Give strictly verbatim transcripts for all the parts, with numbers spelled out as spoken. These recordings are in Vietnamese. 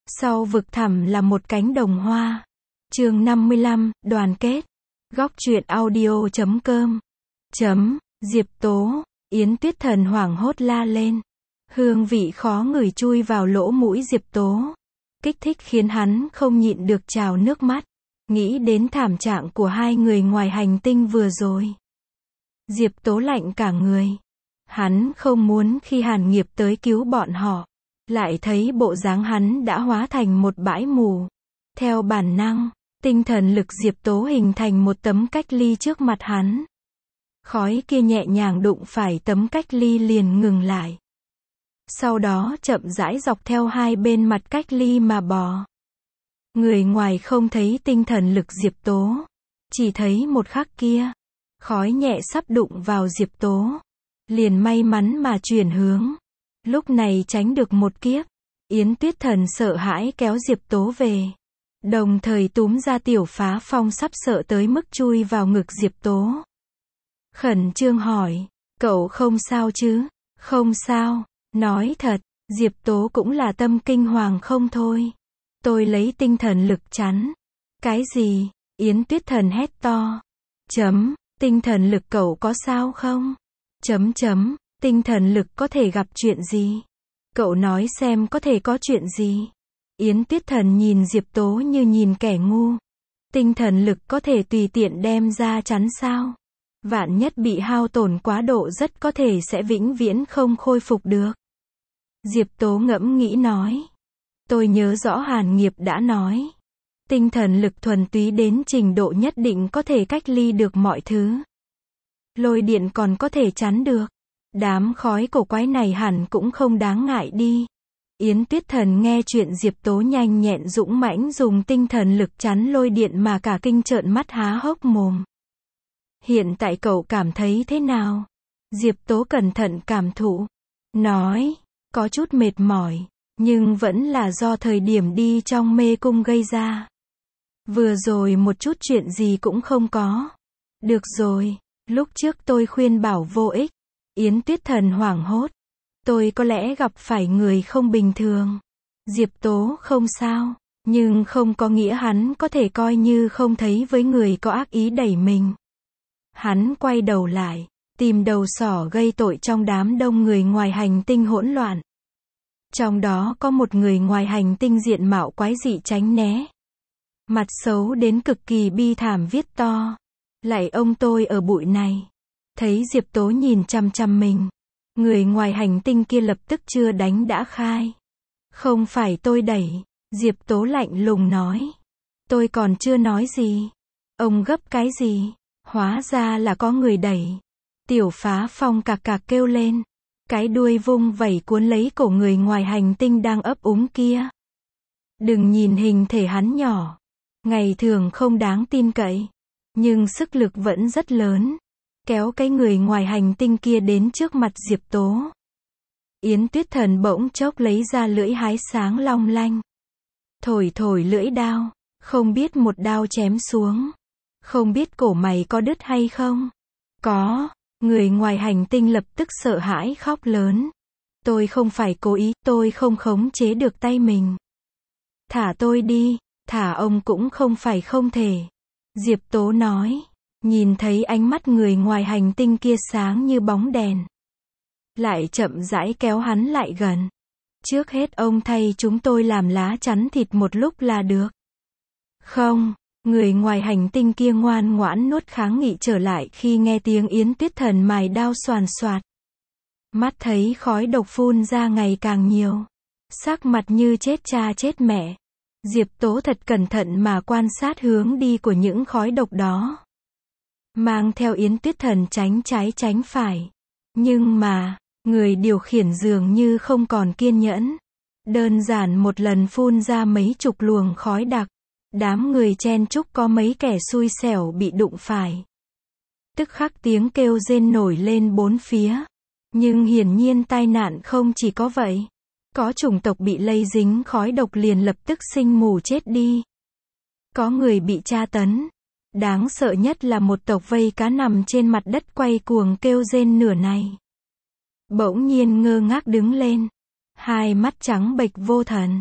Sau vực thẳm là một cánh đồng hoa. Chương năm mươi lăm, đoàn kết. Góc truyện audio chấm com. Chấm, Diệp Tố, Yến Tuyết Thần hoảng hốt la lên. Hương vị khó ngửi chui vào lỗ mũi Diệp Tố. Kích thích khiến hắn không nhịn được trào nước mắt. Nghĩ đến thảm trạng của hai người ngoài hành tinh vừa rồi. Diệp Tố lạnh cả người. Hắn không muốn khi Hàn Nghiệp tới cứu bọn họ. Lại thấy bộ dáng hắn đã hóa thành một bãi mù. Theo bản năng, tinh thần lực Diệp Tố hình thành một tấm cách ly trước mặt hắn. Khói kia nhẹ nhàng đụng phải tấm cách ly liền ngừng lại. Sau đó chậm rãi dọc theo hai bên mặt cách ly mà bò. Người ngoài không thấy tinh thần lực Diệp Tố. Chỉ thấy một khắc kia. Khói nhẹ sắp đụng vào Diệp Tố. Liền may mắn mà chuyển hướng. Lúc này tránh được một kiếp. Yến Tuyết Thần sợ hãi kéo Diệp Tố về. Đồng thời túm ra Tiểu Phá Phong sắp sợ tới mức chui vào ngực Diệp Tố. Khẩn trương hỏi, cậu không sao chứ? Không sao, nói thật, Diệp Tố cũng là tâm kinh hoàng không thôi. Tôi lấy tinh thần lực chắn. Cái gì? Yến Tuyết Thần hét to. Chấm, tinh thần lực cậu có sao không? Chấm chấm, tinh thần lực có thể gặp chuyện gì? Cậu nói xem có thể có chuyện gì? Yến Tuyết Thần nhìn Diệp Tố như nhìn kẻ ngu. Tinh thần lực có thể tùy tiện đem ra chắn sao? Vạn nhất bị hao tổn quá độ rất có thể sẽ vĩnh viễn không khôi phục được. Diệp Tố ngẫm nghĩ nói. Tôi nhớ rõ Hàn Nghiệp đã nói. Tinh thần lực thuần túy đến trình độ nhất định có thể cách ly được mọi thứ. Lôi điện còn có thể chắn được. Đám khói cổ quái này hẳn cũng không đáng ngại đi. Yến Tuyết Thần nghe chuyện Diệp Tố nhanh nhẹn dũng mãnh dùng tinh thần lực chắn lôi điện mà cả kinh trợn mắt há hốc mồm. Hiện tại cậu cảm thấy thế nào? Diệp Tố cẩn thận cảm thụ. Nói, có chút mệt mỏi, nhưng vẫn là do thời điểm đi trong mê cung gây ra. Vừa rồi một chút chuyện gì cũng không có. Được rồi, lúc trước tôi khuyên bảo vô ích. Yến Tuyết Thần hoảng hốt. Tôi có lẽ gặp phải người không bình thường. Diệp Tố không sao, nhưng không có nghĩa hắn có thể coi như không thấy với người có ác ý đẩy mình. Hắn quay đầu lại, tìm đầu sỏ gây tội trong đám đông người ngoài hành tinh hỗn loạn. Trong đó có một người ngoài hành tinh diện mạo quái dị tránh né. Mặt xấu đến cực kỳ bi thảm viết to. Lạy ông tôi ở bụi này. Thấy Diệp Tố nhìn chăm chăm mình. Người ngoài hành tinh kia lập tức chưa đánh đã khai. Không phải tôi đẩy. Diệp Tố lạnh lùng nói. Tôi còn chưa nói gì. Ông gấp cái gì? Hóa ra là có người đẩy. Tiểu Phá Phong cạc cạc kêu lên. Cái đuôi vung vẩy cuốn lấy cổ người ngoài hành tinh đang ấp úng kia. Đừng nhìn hình thể hắn nhỏ. Ngày thường không đáng tin cậy. Nhưng sức lực vẫn rất lớn. Kéo cái người ngoài hành tinh kia đến trước mặt Diệp Tố. Yến Tuyết Thần bỗng chốc lấy ra lưỡi hái sáng long lanh. Thổi thổi lưỡi đao. Không biết một đao chém xuống. Không biết cổ mày có đứt hay không? Có. Người ngoài hành tinh lập tức sợ hãi khóc lớn. Tôi không phải cố ý, tôi không khống chế được tay mình. Thả tôi đi, thả ông cũng không phải không thể. Diệp Tố nói. Nhìn thấy ánh mắt người ngoài hành tinh kia sáng như bóng đèn. Lại chậm rãi kéo hắn lại gần. Trước hết ông thay chúng tôi làm lá chắn thịt một lúc là được. Không, người ngoài hành tinh kia ngoan ngoãn nuốt kháng nghị trở lại khi nghe tiếng Yến Tuyết Thần mài đao xoàn xoạt. Mắt thấy khói độc phun ra ngày càng nhiều. Sắc mặt như chết cha chết mẹ. Diệp Tố thật cẩn thận mà quan sát hướng đi của những khói độc đó. Mang theo Yến Tuyết Thần tránh trái tránh phải. Nhưng mà, người điều khiển dường như không còn kiên nhẫn. Đơn giản một lần phun ra mấy chục luồng khói đặc. Đám người chen chúc có mấy kẻ xui xẻo bị đụng phải. Tức khắc tiếng kêu rên nổi lên bốn phía. Nhưng hiển nhiên tai nạn không chỉ có vậy. Có chủng tộc bị lây dính khói độc liền lập tức sinh mù chết đi. Có người bị tra tấn. Đáng sợ nhất là một tộc vây cá nằm trên mặt đất quay cuồng kêu rên nửa này. Bỗng nhiên ngơ ngác đứng lên. Hai mắt trắng bệch vô thần.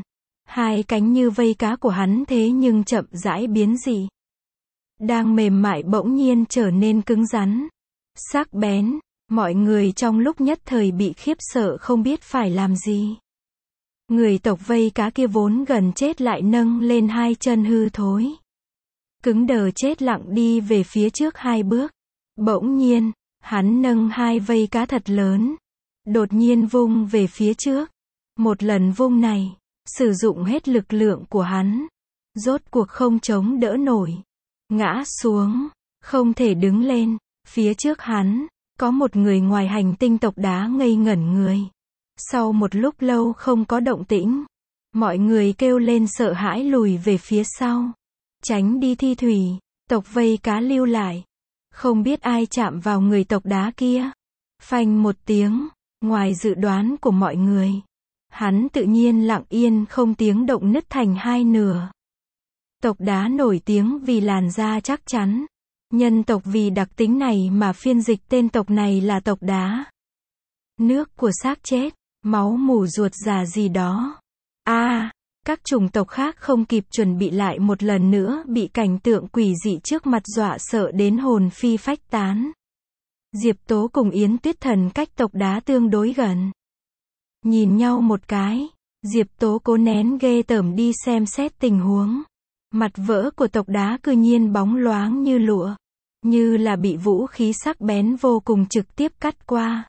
Hai cánh như vây cá của hắn thế nhưng chậm rãi biến dị. Đang mềm mại bỗng nhiên trở nên cứng rắn, sắc bén, mọi người trong lúc nhất thời bị khiếp sợ không biết phải làm gì. Người tộc vây cá kia vốn gần chết lại nâng lên hai chân hư thối. Cứng đờ chết lặng đi về phía trước hai bước. Bỗng nhiên, hắn nâng hai vây cá thật lớn. Đột nhiên vung về phía trước. Một lần vung này, sử dụng hết lực lượng của hắn. Rốt cuộc không chống đỡ nổi. Ngã xuống, không thể đứng lên. Phía trước hắn, có một người ngoài hành tinh tộc đá ngây ngẩn người. Sau một lúc lâu không có động tĩnh, mọi người kêu lên sợ hãi lùi về phía sau. Tránh đi thi thủy, tộc vây cá lưu lại. Không biết ai chạm vào người tộc đá kia. Phanh một tiếng, ngoài dự đoán của mọi người. Hắn tự nhiên lặng yên không tiếng động nứt thành hai nửa. Tộc đá nổi tiếng vì làn da chắc chắn. Nhân tộc vì đặc tính này mà phiên dịch tên tộc này là tộc đá. Nước của xác chết, máu mủ ruột già gì đó. A, à, các chủng tộc khác không kịp chuẩn bị lại một lần nữa bị cảnh tượng quỷ dị trước mặt dọa sợ đến hồn phi phách tán. Diệp Tố cùng Yến Tuyết Thần cách tộc đá tương đối gần. Nhìn nhau một cái, Diệp Tố cố nén ghê tởm đi xem xét tình huống. Mặt vỡ của tộc đá cư nhiên bóng loáng như lụa, như là bị vũ khí sắc bén vô cùng trực tiếp cắt qua.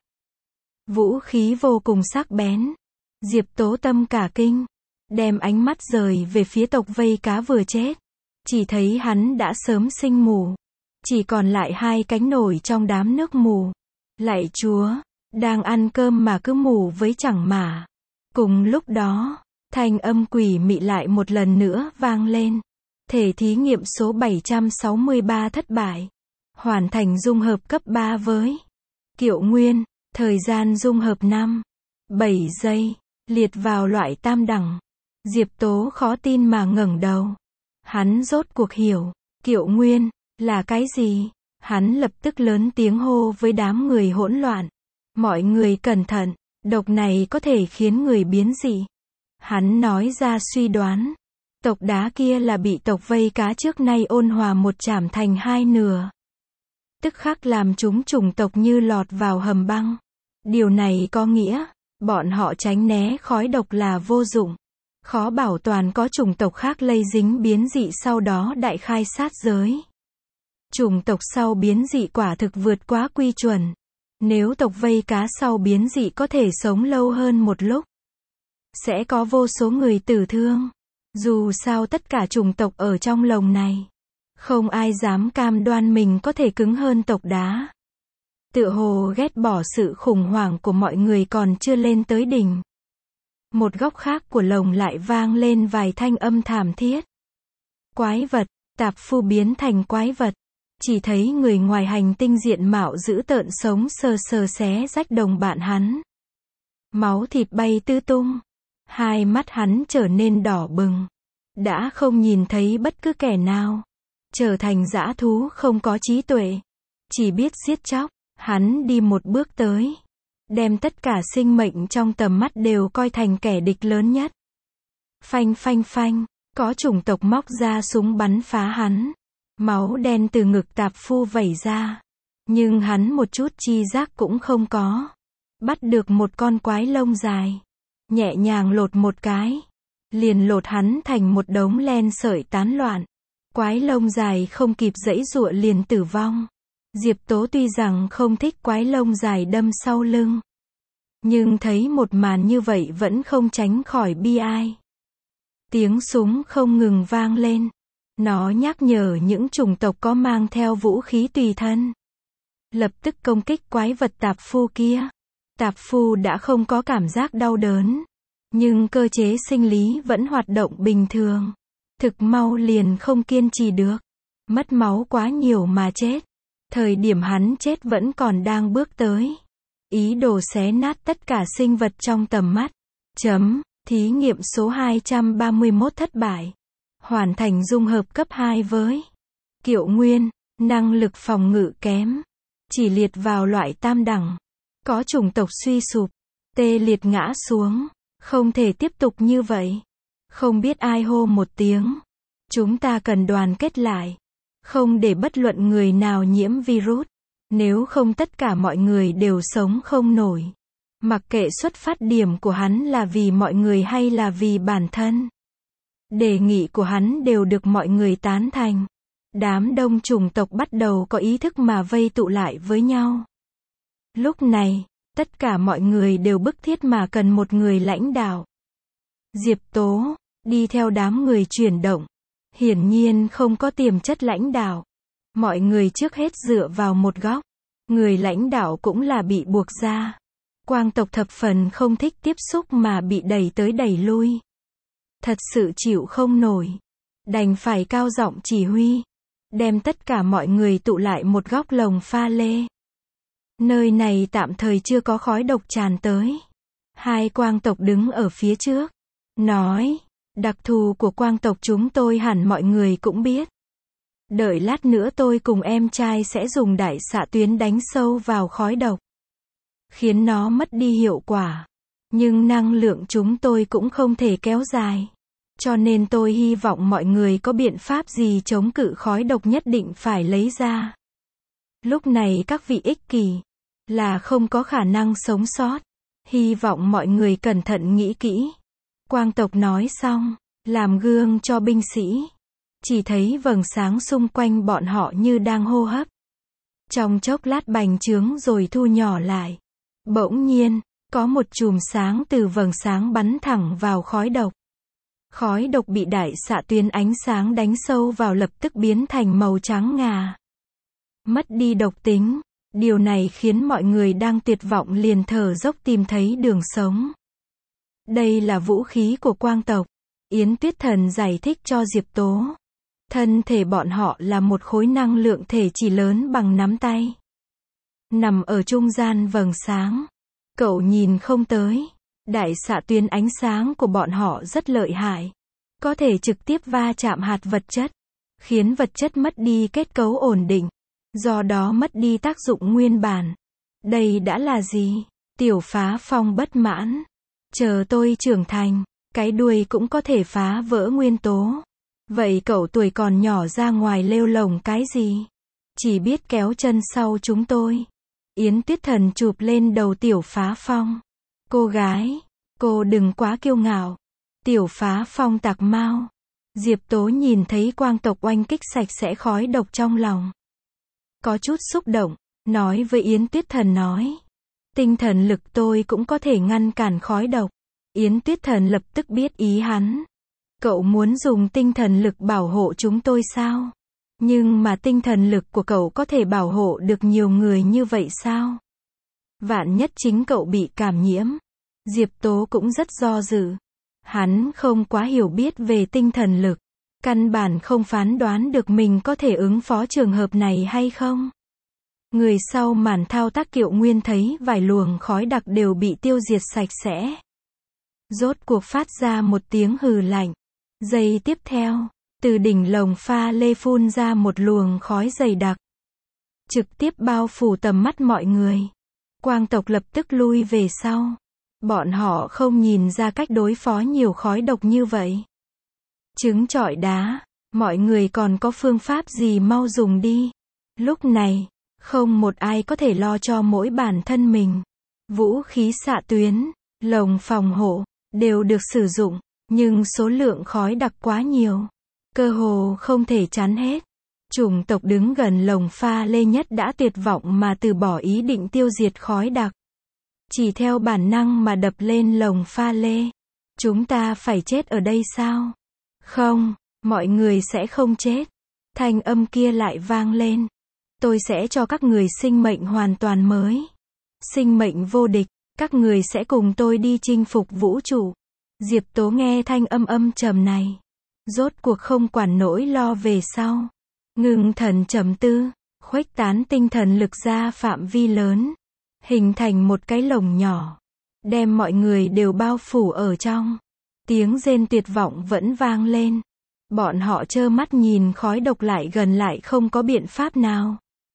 Vũ khí vô cùng sắc bén. Diệp Tố tâm cả kinh, đem ánh mắt rời về phía tộc vây cá vừa chết. Chỉ thấy hắn đã sớm sinh mù, chỉ còn lại hai cánh nổi trong đám nước mù. Lạy Chúa, đang ăn cơm mà cứ mù với chẳng mả. Cùng lúc đó, thanh âm quỷ mị lại một lần nữa vang lên. Thể thí nghiệm số bảy trăm sáu mươi ba thất bại. Hoàn thành dung hợp cấp ba với Kiệu Nguyên. Thời gian dung hợp năm, bảy giây. Liệt vào loại tam đẳng. Diệp Tố khó tin mà ngẩng đầu. Hắn rốt cuộc hiểu. Kiệu Nguyên là cái gì? Hắn lập tức lớn tiếng hô với đám người hỗn loạn. Mọi người cẩn thận. Độc này có thể khiến người biến dị. Hắn nói ra suy đoán. Tộc đá kia là bị tộc vây cá trước nay ôn hòa một chảm thành hai nửa. Tức khắc làm chúng chủng tộc như lọt vào hầm băng. Điều này có nghĩa, bọn họ tránh né khói độc là vô dụng. Khó bảo toàn có chủng tộc khác lây dính biến dị sau đó đại khai sát giới. Chủng tộc sau biến dị quả thực vượt quá quy chuẩn. Nếu tộc vây cá sau biến dị có thể sống lâu hơn một lúc, sẽ có vô số người tử thương. Dù sao tất cả chủng tộc ở trong lồng này, không ai dám cam đoan mình có thể cứng hơn tộc đá. Tựa hồ ghét bỏ sự khủng hoảng của mọi người còn chưa lên tới đỉnh. Một góc khác của lồng lại vang lên vài thanh âm thảm thiết. Quái vật, tạp phu biến thành quái vật. Chỉ thấy người ngoài hành tinh diện mạo dữ tợn sống sờ sờ xé rách đồng bạn hắn. Máu thịt bay tứ tung. Hai mắt hắn trở nên đỏ bừng. Đã không nhìn thấy bất cứ kẻ nào. Trở thành dã thú không có trí tuệ. Chỉ biết giết chóc. Hắn đi một bước tới. Đem tất cả sinh mệnh trong tầm mắt đều coi thành kẻ địch lớn nhất. Phanh phanh phanh. Có chủng tộc móc ra súng bắn phá hắn. Máu đen từ ngực tạp phu vẩy ra. Nhưng hắn một chút chi giác cũng không có. Bắt được một con quái lông dài. Nhẹ nhàng lột một cái. Liền lột hắn thành một đống len sợi tán loạn. Quái lông dài không kịp giãy giụa liền tử vong. Diệp Tố tuy rằng không thích quái lông dài đâm sau lưng. Nhưng thấy một màn như vậy vẫn không tránh khỏi bi ai. Tiếng súng không ngừng vang lên. Nó nhắc nhở những chủng tộc có mang theo vũ khí tùy thân. Lập tức công kích quái vật tạp phu kia. Tạp phu đã không có cảm giác đau đớn. Nhưng cơ chế sinh lý vẫn hoạt động bình thường. Thực mau liền không kiên trì được. Mất máu quá nhiều mà chết. Thời điểm hắn chết vẫn còn đang bước tới. Ý đồ xé nát tất cả sinh vật trong tầm mắt. Chấm. Thí nghiệm số hai trăm ba mươi mốt thất bại. Hoàn thành dung hợp cấp hai với Kiệu Nguyên. Năng lực phòng ngự kém. Chỉ liệt vào loại tam đẳng. Có chủng tộc suy sụp. Tê liệt ngã xuống. Không thể tiếp tục như vậy. Không biết ai hô một tiếng. Chúng ta cần đoàn kết lại. Không để bất luận người nào nhiễm virus. Nếu không tất cả mọi người đều sống không nổi. Mặc kệ xuất phát điểm của hắn là vì mọi người hay là vì bản thân. Đề nghị của hắn đều được mọi người tán thành. Đám đông chủng tộc bắt đầu có ý thức mà vây tụ lại với nhau. Lúc này, tất cả mọi người đều bức thiết mà cần một người lãnh đạo. Diệp Tố, đi theo đám người chuyển động. Hiển nhiên không có tiềm chất lãnh đạo. Mọi người trước hết dựa vào một góc. Người lãnh đạo cũng là bị buộc ra. Quang tộc thập phần không thích tiếp xúc mà bị đẩy tới đẩy lui. Thật sự chịu không nổi. Đành phải cao giọng chỉ huy. Đem tất cả mọi người tụ lại một góc lồng pha lê. Nơi này tạm thời chưa có khói độc tràn tới. Hai quang tộc đứng ở phía trước. Nói, đặc thù của quang tộc chúng tôi hẳn mọi người cũng biết. Đợi lát nữa tôi cùng em trai sẽ dùng đại xạ tuyến đánh sâu vào khói độc. Khiến nó mất đi hiệu quả. Nhưng năng lượng chúng tôi cũng không thể kéo dài. Cho nên tôi hy vọng mọi người có biện pháp gì chống cự khói độc nhất định phải lấy ra. Lúc này các vị ích kỷ là không có khả năng sống sót. Hy vọng mọi người cẩn thận nghĩ kỹ. Quang tộc nói xong, làm gương cho binh sĩ. Chỉ thấy vầng sáng xung quanh bọn họ như đang hô hấp. Trong chốc lát bành trướng rồi thu nhỏ lại. Bỗng nhiên, có một chùm sáng từ vầng sáng bắn thẳng vào khói độc. Khói độc bị đại xạ tuyến ánh sáng đánh sâu vào lập tức biến thành màu trắng ngà. Mất đi độc tính. Điều này khiến mọi người đang tuyệt vọng liền thở dốc tìm thấy đường sống. Đây là vũ khí của quang tộc. Yến Tuyết Thần giải thích cho Diệp Tố. Thân thể bọn họ là một khối năng lượng thể chỉ lớn bằng nắm tay. Nằm ở trung gian vầng sáng. Cậu nhìn không tới. Đại xạ tuyến ánh sáng của bọn họ rất lợi hại. Có thể trực tiếp va chạm hạt vật chất. Khiến vật chất mất đi kết cấu ổn định. Do đó mất đi tác dụng nguyên bản. Đây đã là gì? Tiểu Phá Phong bất mãn. Chờ tôi trưởng thành, cái đuôi cũng có thể phá vỡ nguyên tố. Vậy cậu tuổi còn nhỏ ra ngoài lêu lồng cái gì? Chỉ biết kéo chân sau chúng tôi. Yến Tuyết Thần chụp lên đầu Tiểu Phá Phong. Cô gái, cô đừng quá kiêu ngạo. Tiểu Phá Phong tạc mau. Diệp Tố nhìn thấy quang tộc oanh kích sạch sẽ khói độc trong lòng. Có chút xúc động, nói với Yến Tuyết Thần nói. Tinh thần lực tôi cũng có thể ngăn cản khói độc. Yến Tuyết Thần lập tức biết ý hắn. Cậu muốn dùng tinh thần lực bảo hộ chúng tôi sao? Nhưng mà tinh thần lực của cậu có thể bảo hộ được nhiều người như vậy sao? Vạn nhất chính cậu bị cảm nhiễm. Diệp Tố cũng rất do dự. Hắn không quá hiểu biết về tinh thần lực. Căn bản không phán đoán được mình có thể ứng phó trường hợp này hay không. Người sau màn thao tác Kiệu Nguyên thấy vài luồng khói đặc đều bị tiêu diệt sạch sẽ. Rốt cuộc phát ra một tiếng hừ lạnh. Giây tiếp theo, từ đỉnh lồng pha lê phun ra một luồng khói dày đặc. Trực tiếp bao phủ tầm mắt mọi người. Quang tộc lập tức lui về sau. Bọn họ không nhìn ra cách đối phó nhiều khói độc như vậy. Trứng trọi đá, mọi người còn có phương pháp gì mau dùng đi. Lúc này, không một ai có thể lo cho mỗi bản thân mình. Vũ khí xạ tuyến, lồng phòng hộ, đều được sử dụng, nhưng số lượng khói đặc quá nhiều. Cơ hồ không thể chắn hết. Chủng tộc đứng gần lồng pha lê nhất đã tuyệt vọng mà từ bỏ ý định tiêu diệt khói đặc. Chỉ theo bản năng mà đập lên lồng pha lê. Chúng ta phải chết ở đây sao? Không, mọi người sẽ không chết. Thanh âm kia lại vang lên. Tôi sẽ cho các người sinh mệnh hoàn toàn mới. Sinh mệnh vô địch, các người sẽ cùng tôi đi chinh phục vũ trụ. Diệp Tố nghe thanh âm âm trầm này. Rốt cuộc không quản nỗi lo về sau. Ngừng thần trầm tư, khuếch tán tinh thần lực ra phạm vi lớn. Hình thành một cái lồng nhỏ. Đem mọi người đều bao phủ ở trong. Tiếng rên tuyệt vọng vẫn vang lên. Bọn họ trơ mắt nhìn khói độc lại gần lại không có biện pháp nào.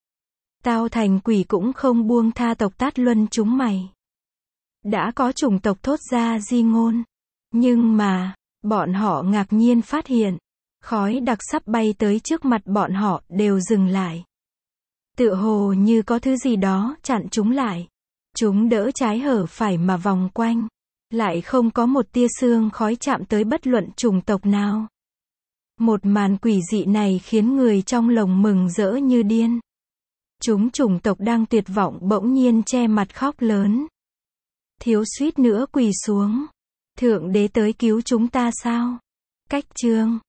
Tao thành quỷ cũng không buông tha tộc Tát Luân chúng mày. Đã có chủng tộc thốt ra di ngôn. Nhưng mà, Bọn họ ngạc nhiên phát hiện, khói đặc sắp bay tới trước mặt bọn họ, đều dừng lại. Tựa hồ như có thứ gì đó chặn chúng lại. Chúng đỡ trái hở phải mà vòng quanh. Lại không có một tia sương khói chạm tới bất luận chủng tộc nào. Một màn quỷ dị này khiến người trong lồng mừng rỡ như điên. Chúng chủng tộc đang tuyệt vọng bỗng nhiên che mặt khóc lớn. Thiếu suýt nữa quỳ xuống. Thượng đế tới cứu chúng ta sao? Cách chương